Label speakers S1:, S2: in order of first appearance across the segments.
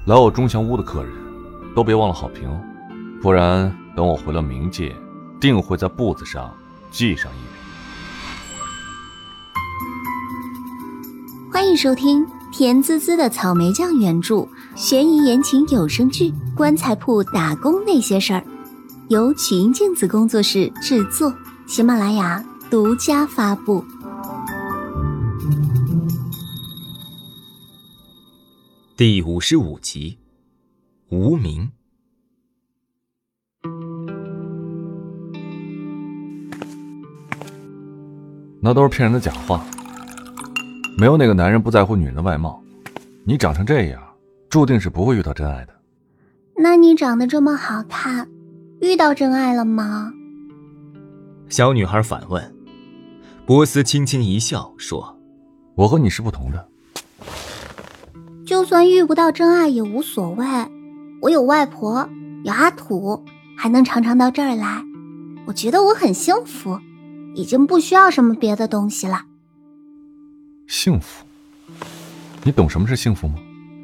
S1: 来我钟祥屋的客人都别忘了好评哦，不然等我回了冥界，定会在簿子上记上一笔。
S2: 欢迎收听甜滋滋的草莓酱原著悬疑言情有声剧《棺材铺打工那些事儿》，由曲音镜子工作室制作，喜马拉雅独家发布。
S3: 第55集，无名。
S1: 那都是骗人的假话，没有哪个男人不在乎女人的外貌，你长成这样，注定是不会遇到真爱的。
S2: 那你长得这么好看，遇到真爱了吗？
S3: 小女孩反问。波斯轻轻一笑说，
S1: 我和你是不同的。
S2: 就算遇不到真爱也无所谓，我有外婆，有阿土，还能常常到这儿来，我觉得我很幸福，已经不需要什么别的东西了。
S1: 幸福？你懂什么是幸福吗？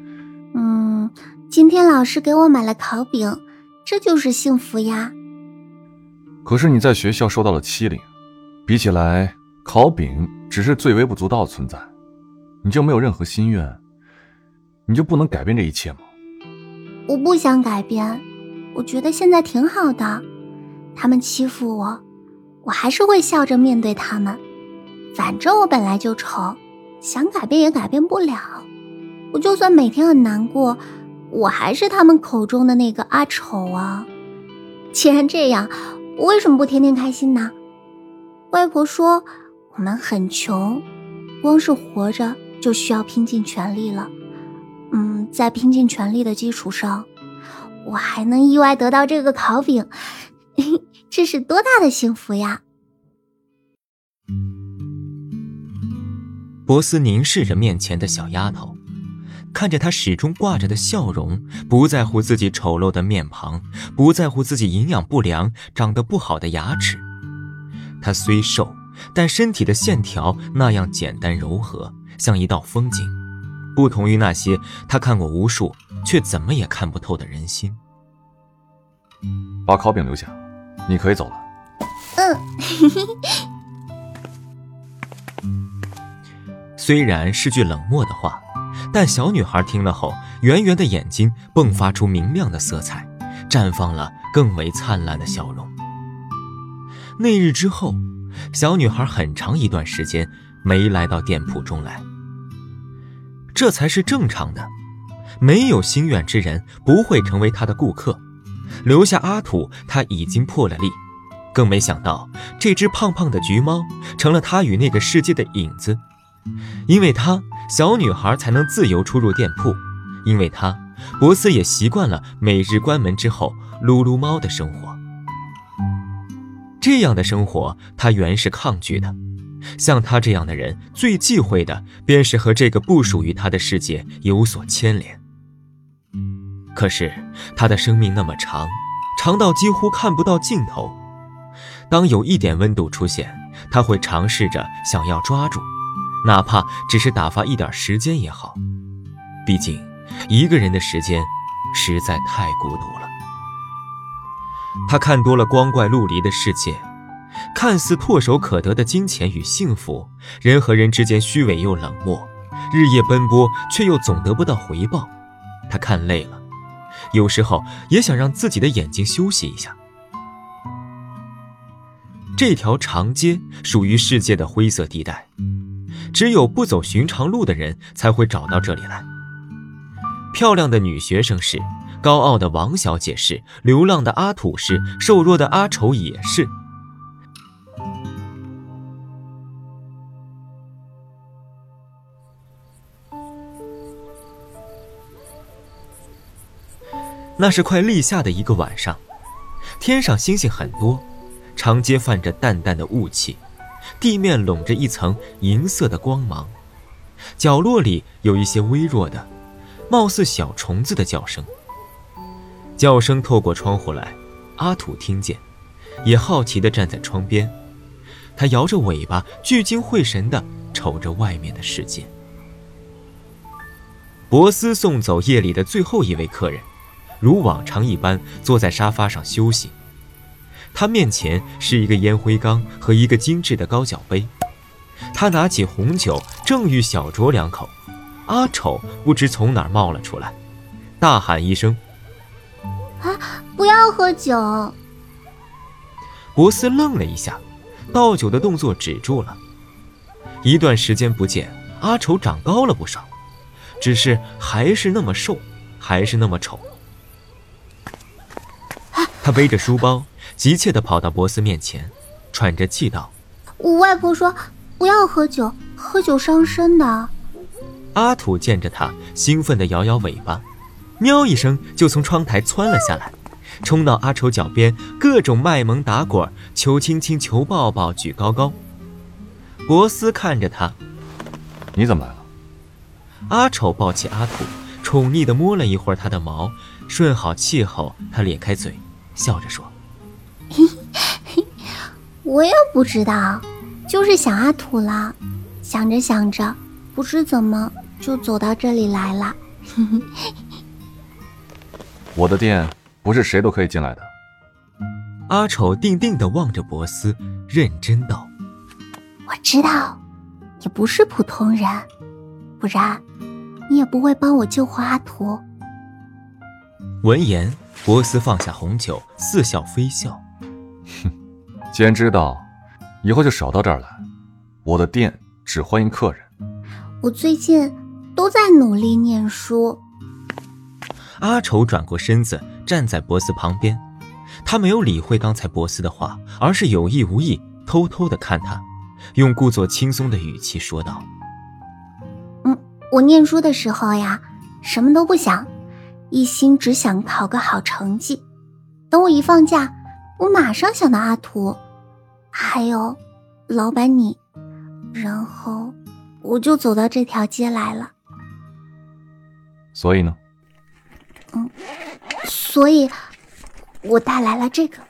S2: 今天老师给我买了烤饼，这就是幸福呀。
S1: 可是你在学校受到了欺凌，比起来，烤饼只是最微不足道的存在，你就没有任何心愿，你就不能改变这一切吗？
S2: 我不想改变，我觉得现在挺好的，他们欺负我，我还是会笑着面对他们，反正我本来就丑，想改变也改变不了。我就算每天很难过，我还是他们口中的那个阿丑啊。既然这样，我为什么不天天开心呢？外婆说我们很穷，光是活着就需要拼尽全力了。在拼尽全力的基础上，我还能意外得到这个烤饼，这是多大的幸福呀！
S3: 波斯凝视着面前的小丫头，看着她始终挂着的笑容，不在乎自己丑陋的面庞，不在乎自己营养不良长得不好的牙齿。她虽瘦，但身体的线条那样简单柔和，像一道风景，不同于那些她看过无数却怎么也看不透的人心。
S1: 把烤饼留下，你可以走了。
S3: 虽然是句冷漠的话，但小女孩听了后，圆圆的眼睛迸发出明亮的色彩，绽放了更为灿烂的笑容。那日之后，小女孩很长一段时间没来到店铺中来。这才是正常的，没有心愿之人不会成为她的顾客。留下阿土，她已经破了例，更没想到这只胖胖的橘猫成了她与那个世界的影子。因为她，小女孩才能自由出入店铺，因为她，博斯也习惯了每日关门之后撸撸猫的生活。这样的生活他原是抗拒的，像他这样的人最忌讳的便是和这个不属于他的世界有所牵连。可是他的生命那么长，长到几乎看不到尽头，当有一点温度出现，他会尝试着想要抓住，哪怕只是打发一点时间也好，毕竟一个人的时间实在太孤独了。他看多了光怪陆离的世界，看似唾手可得的金钱与幸福，人和人之间虚伪又冷漠，日夜奔波却又总得不到回报。他看累了，有时候也想让自己的眼睛休息一下。这条长街属于世界的灰色地带，只有不走寻常路的人才会找到这里来。漂亮的女学生是，高傲的王小姐是，流浪的阿土是，瘦弱的阿丑也是。那是快立夏的一个晚上，天上星星很多，长街泛着淡淡的雾气，地面笼着一层银色的光芒，角落里有一些微弱的貌似小虫子的叫声。叫声透过窗户来，阿土听见，也好奇地站在窗边，他摇着尾巴，聚精会神地瞅着外面的世界。 博斯送走夜里的最后一位客人，如往常一般坐在沙发上休息。他面前是一个烟灰缸和一个精致的高脚杯，他拿起红酒正欲小酌2口，阿丑不知从哪儿冒了出来，大喊一声：
S2: 不要喝酒！
S3: 博斯愣了一下，倒酒的动作止住了。一段时间不见，阿丑长高了不少，只是还是那么瘦，还是那么丑。他背着书包急切地跑到博斯面前，喘着气道：
S2: 我外婆说不要喝酒，喝酒伤身的。
S3: 阿土见着他，兴奋地摇摇尾巴，喵一声就从窗台窜了下来，冲到阿丑脚边，各种卖萌打滚，求亲亲求抱抱举高高。博斯看着他：
S1: 你怎么来了？
S3: 阿丑抱起阿土，宠溺地摸了一会儿他的毛，顺好气后，他咧开嘴笑着说：
S2: 我也不知道，就是想阿土了，想着想着，不知怎么就走到这里来了。
S1: 我的店不是谁都可以进来的。
S3: 阿丑定定地望着博斯，认真道：
S2: 我知道你不是普通人，不然你也不会帮我救活阿土。
S3: 闻言，博斯放下红酒，似笑非笑。
S1: 既然知道，以后就少到这儿来。我的店只欢迎客人。
S2: 我最近都在努力念书。
S3: 阿丑转过身子，站在博斯旁边，他没有理会刚才博斯的话，而是有意无意偷偷地看他，用故作轻松的语气说道：
S2: 我念书的时候呀，什么都不想，一心只想考个好成绩。等我一放假，我马上想到阿土，还有老板你，然后我就走到这条街来了。
S1: 所以呢？
S2: 所以我带来了这个。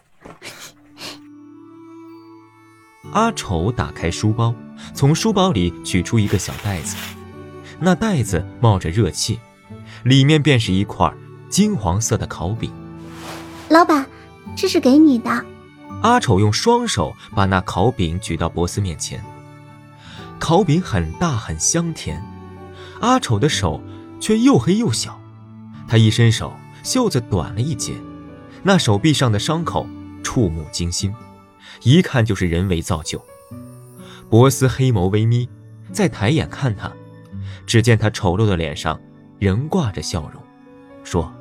S3: 阿丑打开书包，从书包里取出一个小袋子，那袋子冒着热气，里面便是一块金黄色的烤饼。
S2: 老板，这是给你的。
S3: 阿丑用双手把那烤饼举到博斯面前。烤饼很大很香甜，阿丑的手却又黑又小，他一伸手，袖子短了一截，那手臂上的伤口触目惊心，一看就是人为造就。博斯黑眸微眯，再抬眼看他，只见他丑陋的脸上仍挂着笑容，说：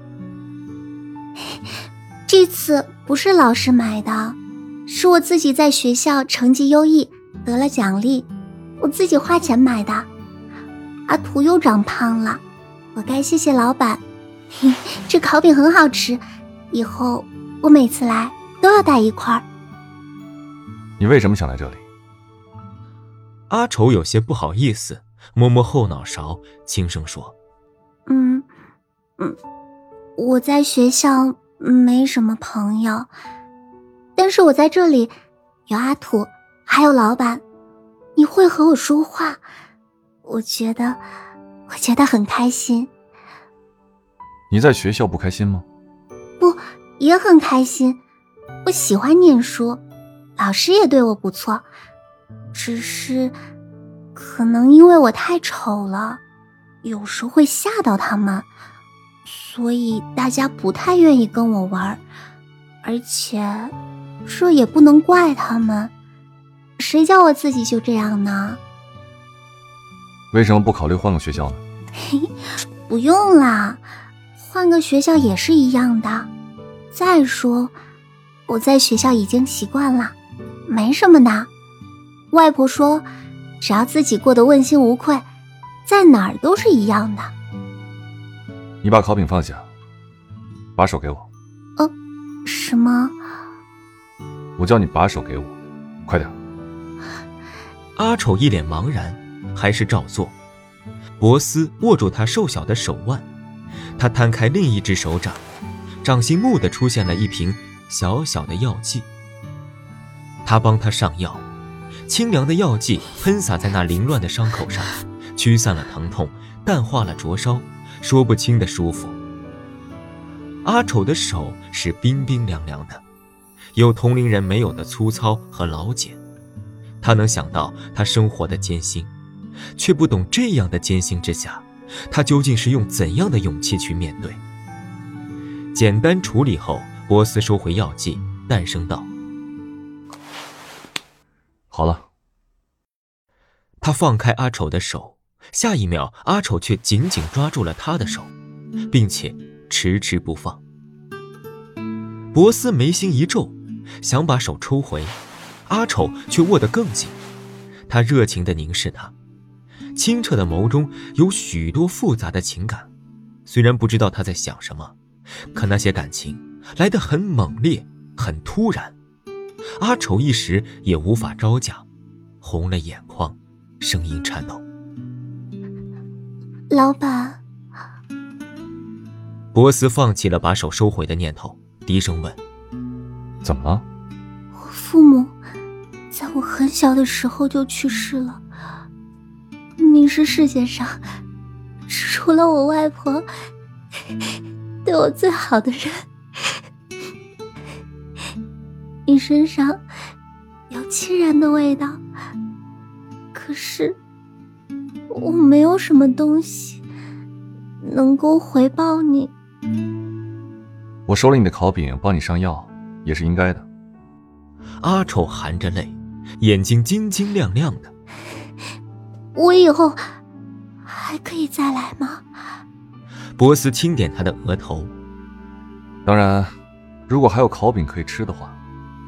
S2: 这次不是老师买的，是我自己在学校成绩优异，得了奖励，我自己花钱买的。阿土又长胖了，我该谢谢老板。这烤饼很好吃，以后我每次来都要带一块。
S1: 你为什么想来这里？
S3: 阿丑有些不好意思，摸摸后脑勺，轻声说：
S2: 我在学校没什么朋友，但是我在这里有阿土，还有老板，你会和我说话，我觉得很开心。
S1: 你在学校不开心吗？
S2: 不，也很开心。我喜欢念书，老师也对我不错，只是可能因为我太丑了，有时会吓到他们，所以大家不太愿意跟我玩，而且这也不能怪他们，谁叫我自己就这样呢？
S1: 为什么不考虑换个学校呢？
S2: 不用啦，换个学校也是一样的。再说我在学校已经习惯了，没什么的。外婆说只要自己过得问心无愧，在哪儿都是一样的。
S1: 你把烤饼放下，把手给我。
S2: 什么？
S1: 我叫你把手给我，快点。
S3: 阿丑一脸茫然，还是照做。博斯握住他瘦小的手腕，他摊开另一只手掌，掌心蓦地出现了一瓶小小的药剂。他帮他上药，清凉的药剂喷洒在那凌乱的伤口上，驱散了疼痛，淡化了灼烧， 说不清的舒服。阿丑的手是冰冰凉凉的，有同龄人没有的粗糙和老茧。他能想到他生活的艰辛，却不懂这样的艰辛之下，他究竟是用怎样的勇气去面对。简单处理后，波斯收回药剂，淡声道：
S1: 好了。
S3: 他放开阿丑的手，下一秒阿丑却紧紧抓住了他的手，并且迟迟不放。波斯眉心一皱，想把手抽回，阿丑却握得更紧。他热情地凝视他，清澈的眸中有许多复杂的情感。虽然不知道他在想什么，可那些感情来得很猛烈，很突然。阿丑一时也无法招架，红了眼眶，声音颤抖：
S2: 老板。
S3: 波斯放弃了把手收回的念头，低声问：
S1: 怎么了？
S2: 我父母在我很小的时候就去世了，你是世界上除了我外婆对我最好的人。你身上有亲人的味道，可是我没有什么东西能够回报你。
S1: 我收了你的烤饼，帮你上药，也是应该的。
S3: 阿丑含着泪，眼睛晶晶亮亮的。
S2: 我以后还可以再来吗？
S3: 波斯轻点他的额头。
S1: 当然，如果还有烤饼可以吃的话。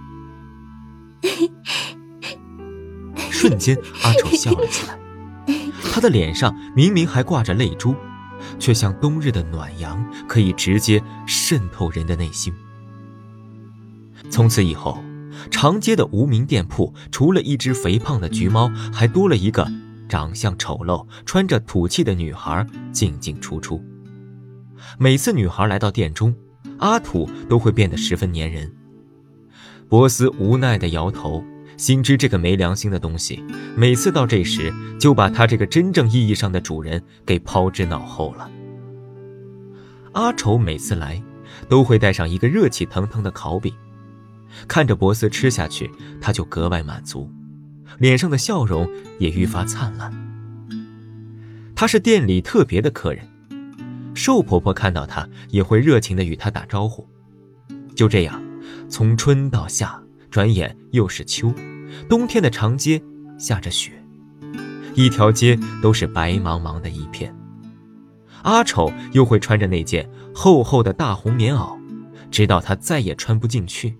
S3: 瞬间阿丑笑了起来，他的脸上明明还挂着泪珠，却像冬日的暖阳，可以直接渗透人的内心。从此以后，长街的无名店铺除了一只肥胖的橘猫，还多了一个长相丑陋、穿着土气的女孩进进出出。每次女孩来到店中，阿土都会变得十分粘人。波斯无奈地摇头，心知这个没良心的东西，每次到这时就把他这个真正意义上的主人给抛之脑后了。阿丑每次来都会带上一个热气腾腾的烤饼，看着波斯吃下去，他就格外满足，脸上的笑容也愈发灿烂。他是店里特别的客人，寿婆婆看到他也会热情地与他打招呼。就这样，从春到夏，转眼又是秋，冬天的长街下着雪，一条街都是白茫茫的一片。阿丑又会穿着那件厚厚的大红棉袄，直到他再也穿不进去。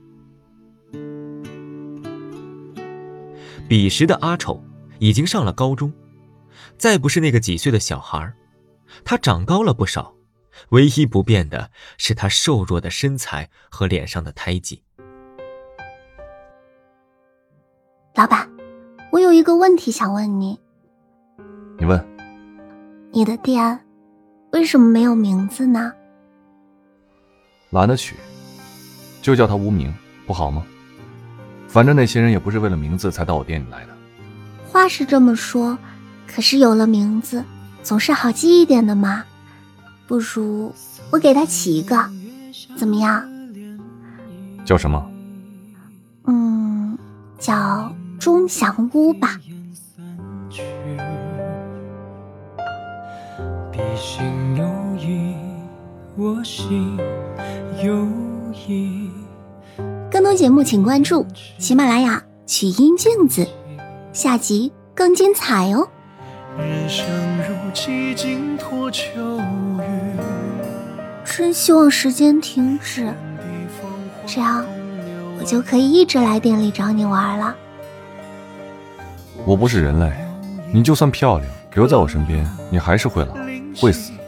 S3: 彼时的阿丑已经上了高中，再不是那个几岁的小孩，他长高了不少，唯一不变的是他瘦弱的身材和脸上的胎记。
S2: 老板，我有一个问题想问你。
S1: 你问。
S2: 你的店为什么没有名字呢？
S1: 懒得取，就叫它无名，不好吗？反正那些人也不是为了名字才到我店里来的。
S2: 话是这么说，可是有了名字总是好记一点的嘛。不如我给它起一个，怎么样？
S1: 叫什么？
S2: 叫钟祥屋吧。
S4: 笔心有意，我心有意。
S2: 更多节目请关注喜马拉雅曲音镜子，下集更精彩哦。
S4: 人生如寂静托秋雨，
S2: 真希望时间停止，这样我就可以一直来店里找你玩了。
S1: 我不是人类，你就算漂亮，留在我身边，你还是会老，会死。